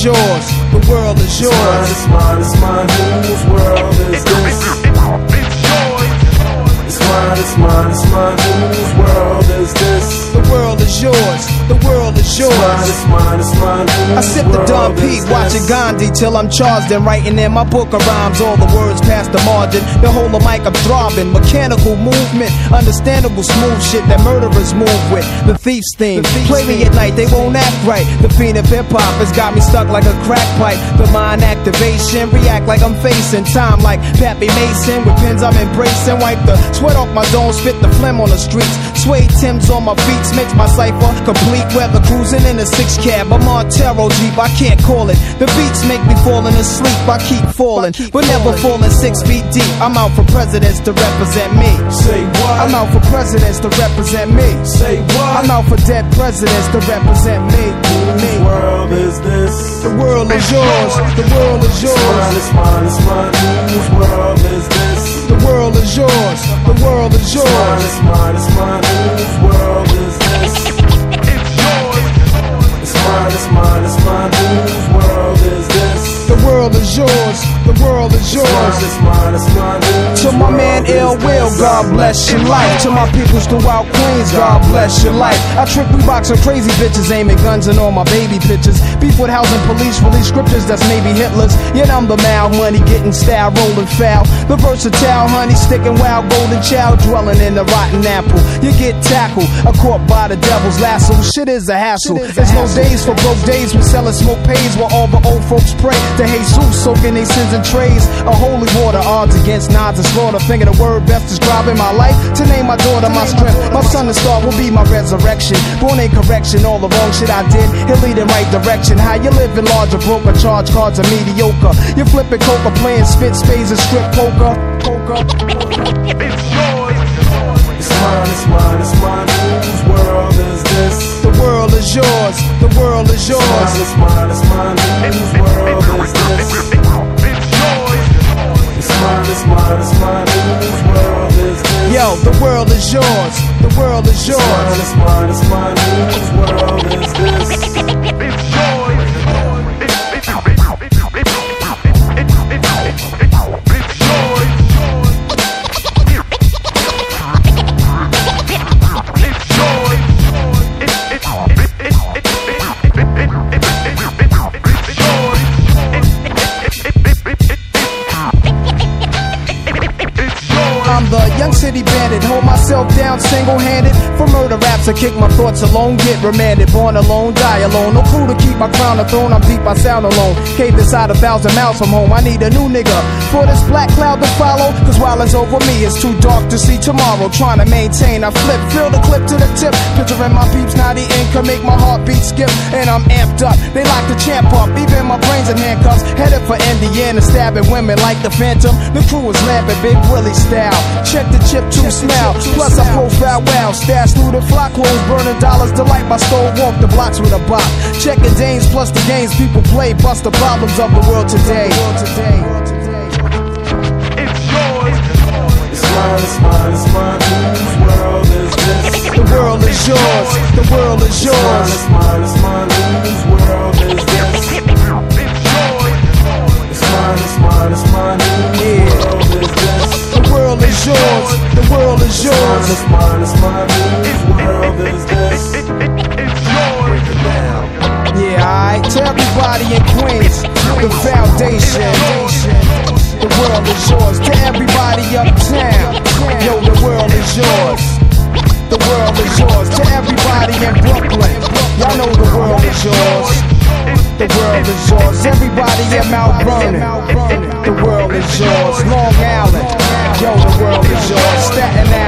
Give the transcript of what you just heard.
yours. The world is yours. It's mine, it's mine, it's mine. Whose world is this? It's mine, it's mine, it's mine. Whose world is this? The world is yours. The world is yours. It's mine, it's mine, it's mine. I sip the Don Pete, watching Gandhi till I'm charged and writing in my book of rhymes. All the words past the margin. The whole of mic I'm throbbing. Mechanical movement, understandable smooth shit that murderers move with. The thief's theme. Play me at night, they won't act right. The fiend of hip hop has got me stuck like a crack pipe. The mind activation, react like I'm facing time like Pappy Mason. With pins I'm embracing, wipe the sweat off my dome, spit the phlegm on the streets. Suede Timbs on my feet makes my cipher complete. Weather cruising in a 6 cab, I'm Montero Jeep, I can't call it. The beats make me falling asleep, I keep falling, but never falling 6 feet deep. I'm out for presidents to represent me. Say what? I'm out for presidents to represent me. Say what? I'm out for dead presidents to represent me. Whose world is this? The world is yours. The world is yours. It's mine, it's mine, it's mine. Whose world is this? The world is yours. The world is yours. It's mine, it's mine, it's mine. Whose world is this? It's mine, it's mine, it's mine. Whose world is this? The world is yours. The world is yours. It's mine, it's mine, it's mine. To my man Ill Will, God bless your life. To my peoples throughout Queens, God bless your life. I trick Reeboks and crazy bitches, aiming guns and all my baby pictures. Beef with housing police, release scriptures that's maybe Hitler's. Yet I'm the mal, money getting style, rolling foul. The versatile honey, sticking wild, golden child, dwelling in the rotten apple. You get tackled, caught by the devil's lasso. Shit is a hassle. There's no days for broke days. We selling smoke pays while all the old folks pray to Jesus, soaking their sins in trays. A holy water, odds against nods and slaughter. Finger the word best describing my life. To name my daughter my strength. My son and star will be my resurrection. Born in correction, all the wrong shit I did, he'll lead in right direction. How you living large or broke, or charge cards are mediocre. You flipping coca, playing spit spades and strip poker. It's yours. It's mine, it's mine, it's mine. Whose world is this? The world is yours. The world is yours. It's mine, it's mine, it's mine. Whose world is this? It's mine, it's mine, it's mine. Whose world is this? Yo, the world is yours. The world is yours. It's mine, it's mine, whose world is this? It's yours. I'm the young city bandit, hold myself down single-handed. For murder raps, I kick my thoughts alone, get remanded. Born alone, die alone, no clue to keep my crown or throne. I'm deep, I sound alone, cave inside 1,000 miles from home. I need a new nigga for this black cloud to follow. Cause while it's over me, it's too dark to see tomorrow. Trying to maintain, I flip, fill the clip to the tip. Picturing my peeps, now the ink can make my heartbeat skip. And I'm amped up, they lock the champ up. Even my brains in handcuffs, headed for Indiana, stabbing women like the Phantom. The crew is lamping, Big Willie style. Check the chip to smell, plus I profile well. Stash through the flock, clothes burning dollars. Delight my stove, walk the blocks with a bop. Checking dames plus the games people play. Bust the problems of the world today. It's yours. It's mine, it's mine, it's mine. Whose world is this? The world is yours. The world is yours. It's mine, it's mine, whose world is this? It's yours. It's mine, it's mine, it's mine. Whose world is this? The world is yours. The world is yours. It's mine, it's mine, whose world is this? It's yours. Yeah, alright. To everybody in Queens, the foundation. The world is yours. To everybody uptown, yo, the world is yours. The world is yours. To everybody in Brooklyn, y'all know the world is yours. The world is yours. Everybody in Mount Vernon, the world is yours. Long Island, yo, the world is yours. Staten Island.